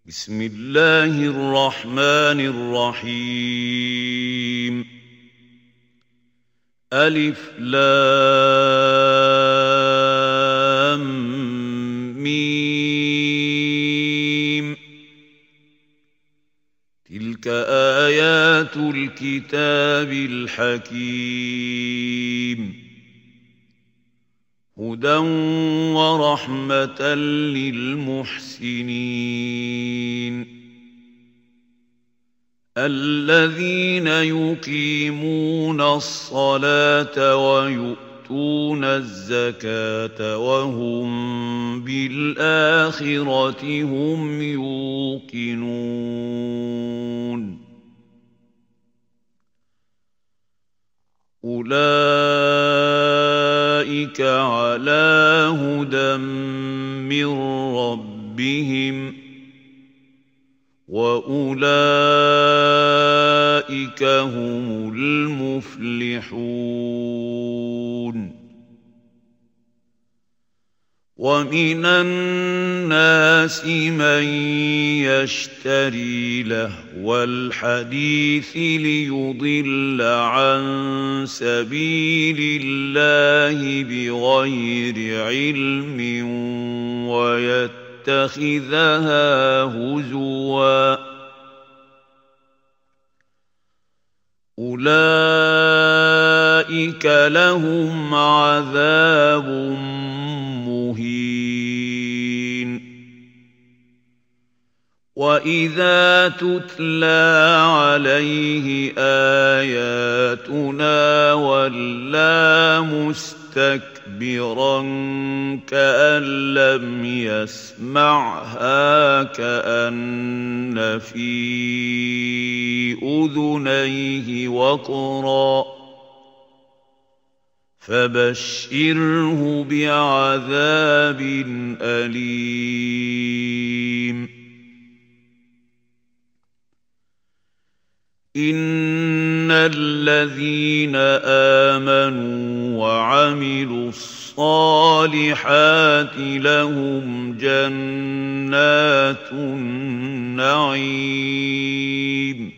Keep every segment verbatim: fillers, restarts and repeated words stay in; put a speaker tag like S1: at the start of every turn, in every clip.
S1: بسم الله الرحمن الرحيم ألف لام ميم تلك آيات الكتاب الحكيم هدى ورحمة للمحسنين الذين يقيمون الصلاة ويؤتون الزكاة وهم بالآخرة هم يوقنون أولئك على هدى من ربهم وأولئك هم المفلحون ومن الناس من يشتري لهو الحديث ليضل عن سبيل الله بغير علم ويتخذها هزوا أولئك لهم عذاب مهين وإذا تتلى عليه آياتنا ولى مستكبرا كأن لم يسمعها كأن في أذنيه وقرا فبشره بعذاب أليم إن الذين آمنوا وعملوا الصالحات لهم جنات النعيم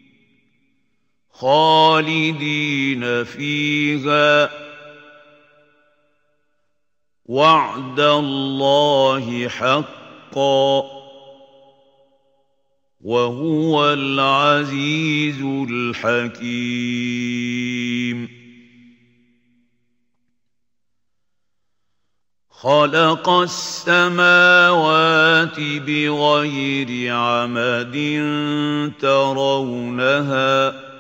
S1: خالدين فيها وعد الله حقا وهو العزيز الحكيم خلق السماوات بغير عمد ترونها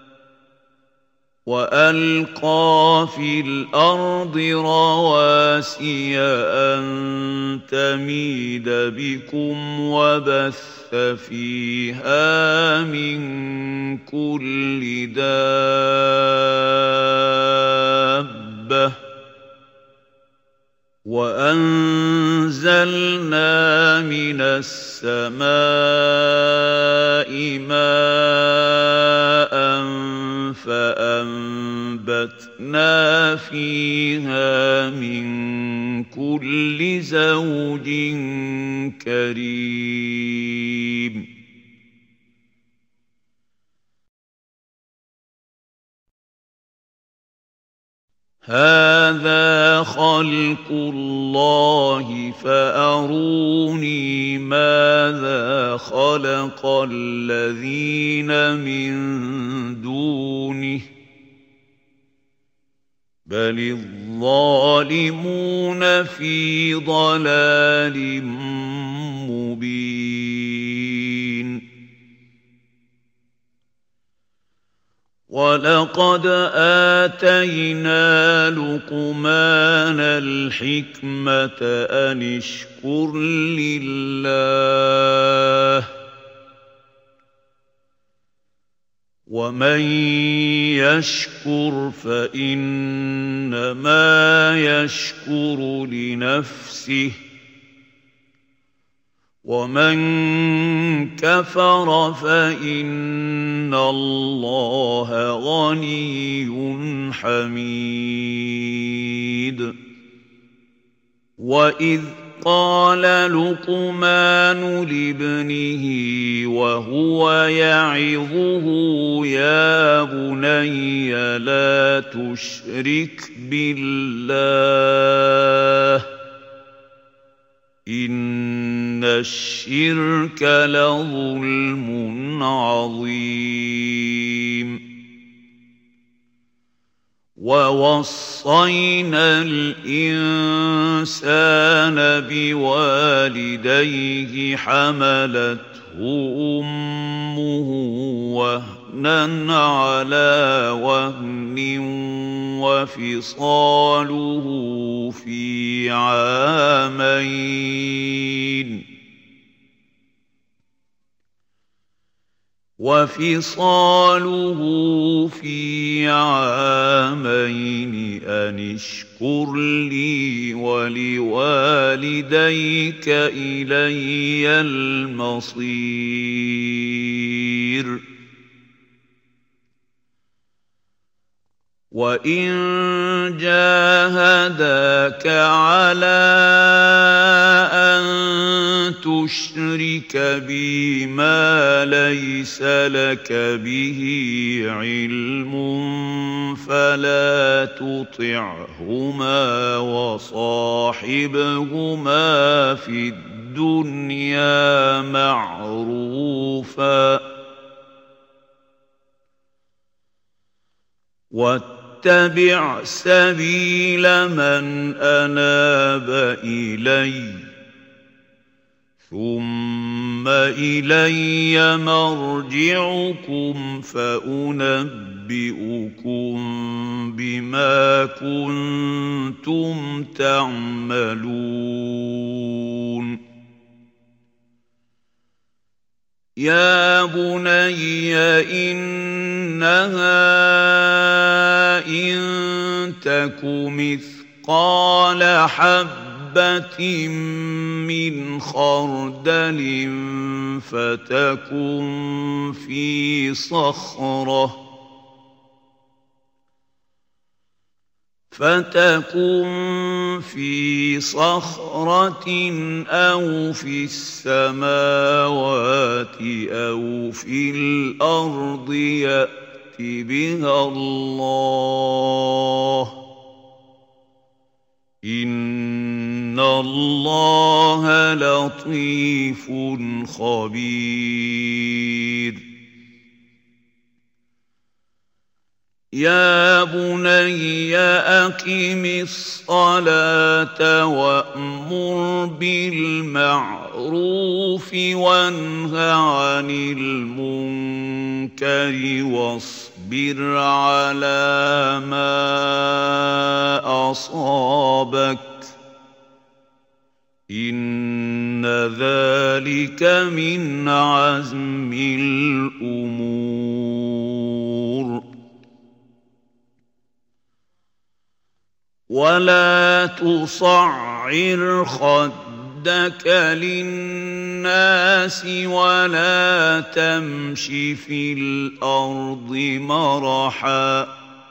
S1: وألقى في الأرض رواسي أن تميد بكم وبث فيها من كل دابة وأنزلنا من السماء ماء فأنبتنا فيها من كل زوج كريم هذا خلق الله فأروني ماذا خلق الذين من دونه بل الظالمون في ضلال مبين ولقد آتينا لقمان الحكمة أن اشكر لله ومن يشكر فإنما يشكر لنفسه ومن كفر فإن الله غني حميد وإذ قال لقمان لابنه وهو يعظه يا بني لا تشرك بالله إن الشرك لظلم عظيم ووصينا الإنسان بوالديه حملته أمه وهنا على وهن وفصاله في عامين وفصاله في عامين أن اشكر لي ولوالديك إلي المصير وإن جاهداك على أن تشرك بي ما ليس لك به علم فلا تطعهما وصاحبهما في الدنيا معروفا واتبع سبيل من أناب إليّ ثم إلي مرجعكم فأنبئكم بما كنتم تعملون يا بني إنها إن تك مثقال حبة من خردل فتكن في صخرة فتكن في صخرة أو في السماوات أو في الأرض يأت بها الله إن الله لطيف خبير يا بني أقم الصلاة وأمر بالمعروف وانه عن المنكر واصبر على ما أصابك إن ذلك من عزم الأمور ولا تصعر خدك للناس ولا تمش في الأرض مرحا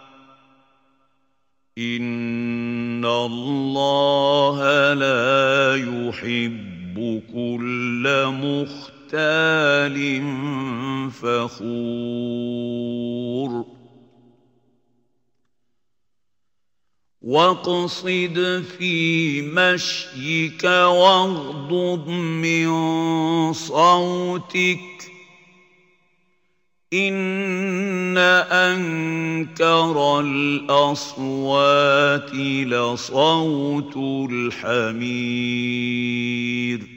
S1: إن الله لا يحب كل مختال فخور واقصد في مشيك واغضض من صوتك إن أنكر الأصوات لصوت الحمير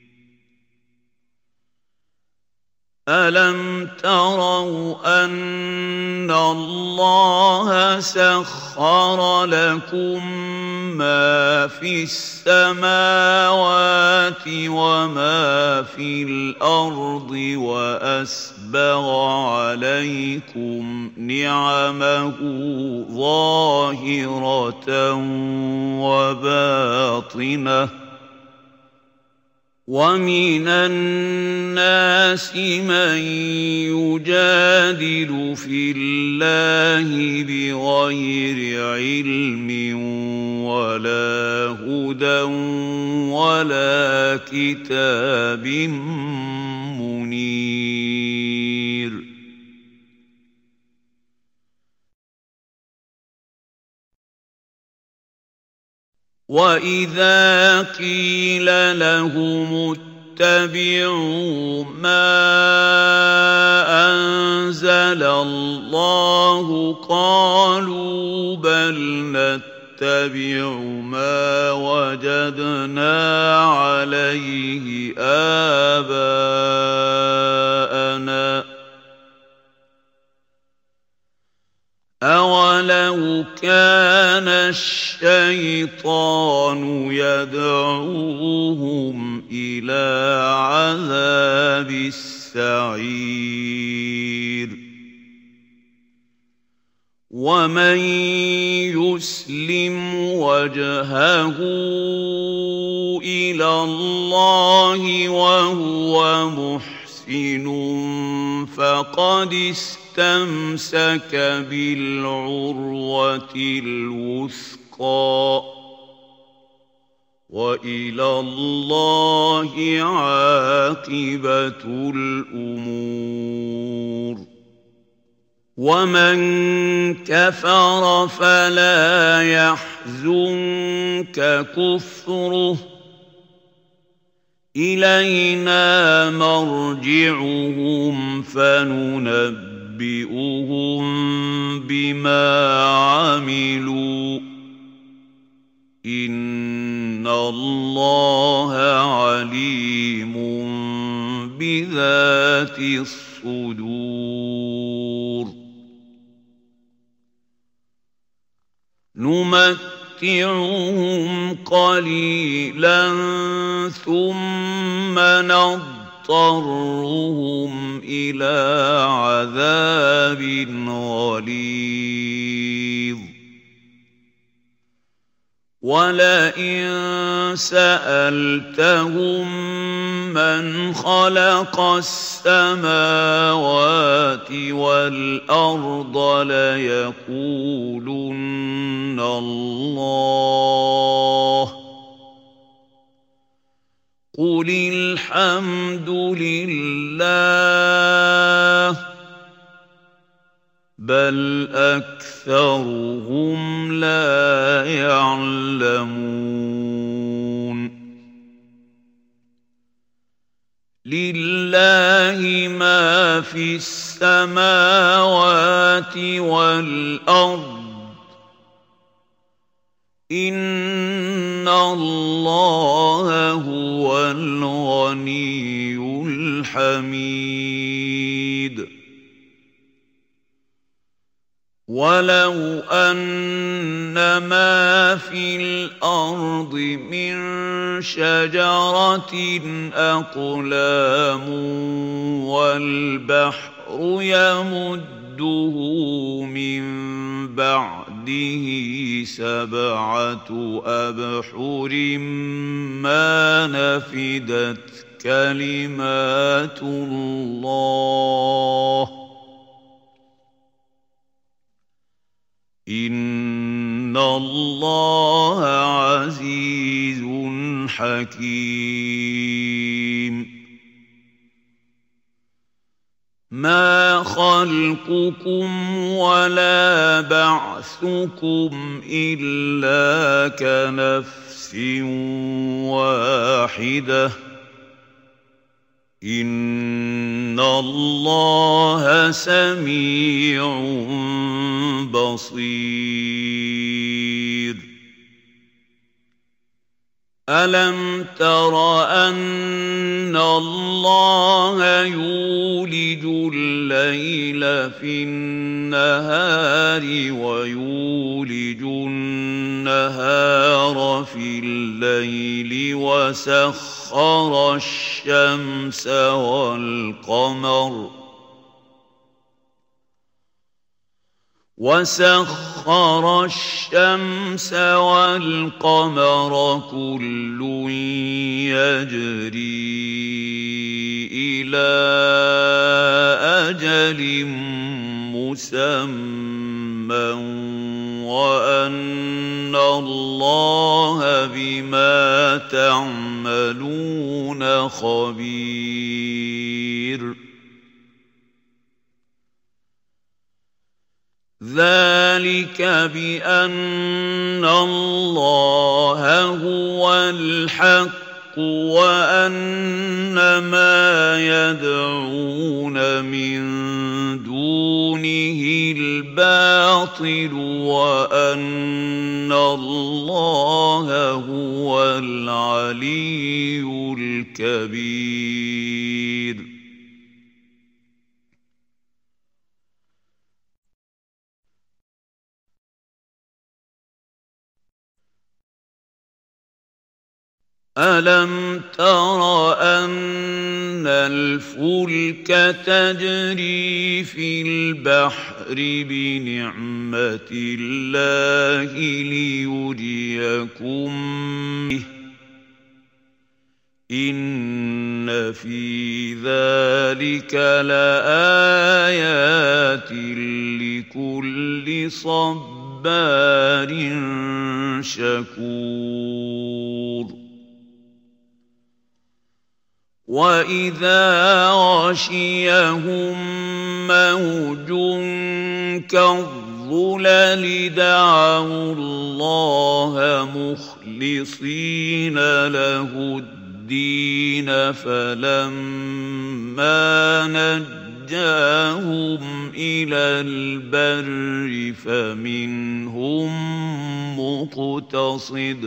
S1: ألم تروا أن الله سخر لكم ما في السماوات وما في الأرض وأسبغ عليكم نعمه ظاهرة وباطنة ومن الناس من يجادل في الله بغير علم ولا هدى ولا كتاب منير وإذا قيل لهم اتبعوا ما أنزل الله قالوا بل نتبع ما وجدنا عليه آباءنا أولو كان الشيطان يدعوهم إلى عذاب السعير ومن يسلم وجهه إلى الله وهو محسن فقد استمسك بالعروة الوثقى وإلى الله عاقبة الأمور ومن كفر فلا يحزنك كفره إلينا مرجعهم فننبئهم بما عملوا إن الله عليم بذات الصدور نمتعهم قليلا ثم نضطرهم إلى عذاب غليظ ولئن سألتهم من خلق السماوات والأرض ليقولن الله قل الحمد لله بل أكثرهم لا يعلمون لله ما في السماوات والأرض إن الله هو الغني الحميد ولو أن ما في الأرض من شجرة أقلام والبحر يمده من بعده سبعة أبحر ما نفدت كلمات الله إن الله عزيز حكيم ما خلقكم ولا بعثكم إلا كنفس واحدة إن الله سميع بصير ألم تر أن الله يولج الليل في النهار ويولج النهار في الليل وسخر الشمس والقمر وسخر الشمس والقمر كل يجري إلى أجل مسمى وأن الله بما تعملون خبير ذلك بأن الله هو الحق وأن ما يدعون من دونه الباطل وأن الله هو العلي الكبير أَلَمْ تَرَ أَنَّ الْفُلْكَ تَجْرِي فِي الْبَحْرِ بِنِعْمَةِ اللَّهِ لِيُرِيَكُم بِهِ إِنَّ فِي ذَلِكَ لَآيَاتٍ لِكُلِّ صَبَّارٍ شَكُورٍ وَإِذَا غَشِيَهُم مَّوْجٌ كَالظُّلَلِ دَعَوُا اللَّهَ مُخْلِصِينَ لَهُ الدِّينَ فَلَمَّا نَجَّاهُمْ إِلَى الْبَرِّ فَمِنْهُم مُّقْتَصِدٌ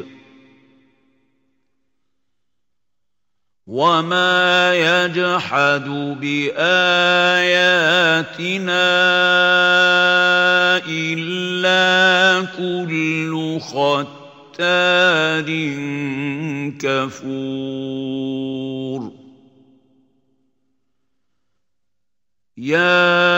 S1: وَمَا يَجْحَدُ بِآيَاتِنَا إِلَّا كُلُّ خَتَّارٍ كَفُورٍ يَا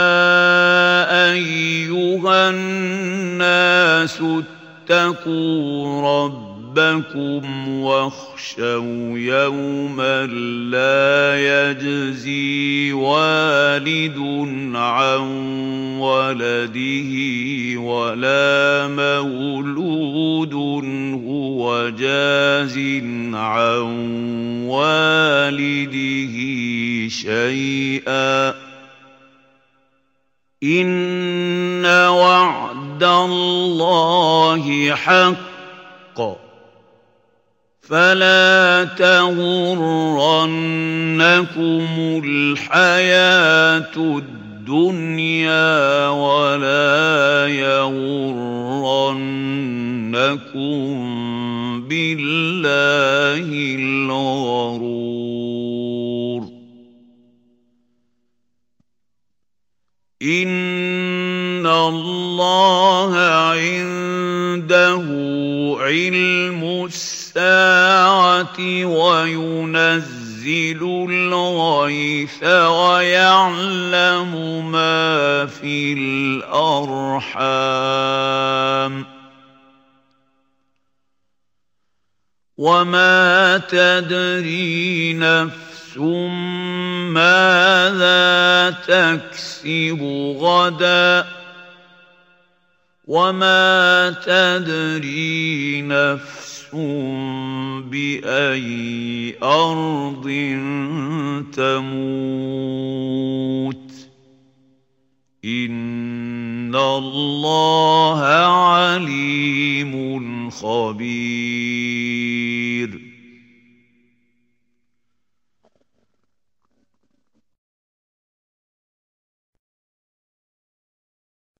S1: أَيُّهَا النَّاسُ اتَّقُوا رَبَّكُمْ ربكم واخشوا يوما لا يجزي والد عن ولده ولا مولود هو جاز عن والده شيئا إن وعد الله حق فلا تغرنكم الحياة الدنيا ولا يغرنكم بالله الغرور إن الله عنده علم الساعة وينزل الغيث ويعلم ما في الأرحام وما تدري نفس ماذا تكسب غدا وما تدري نفس بأي أرض تموت إن الله عليم خبير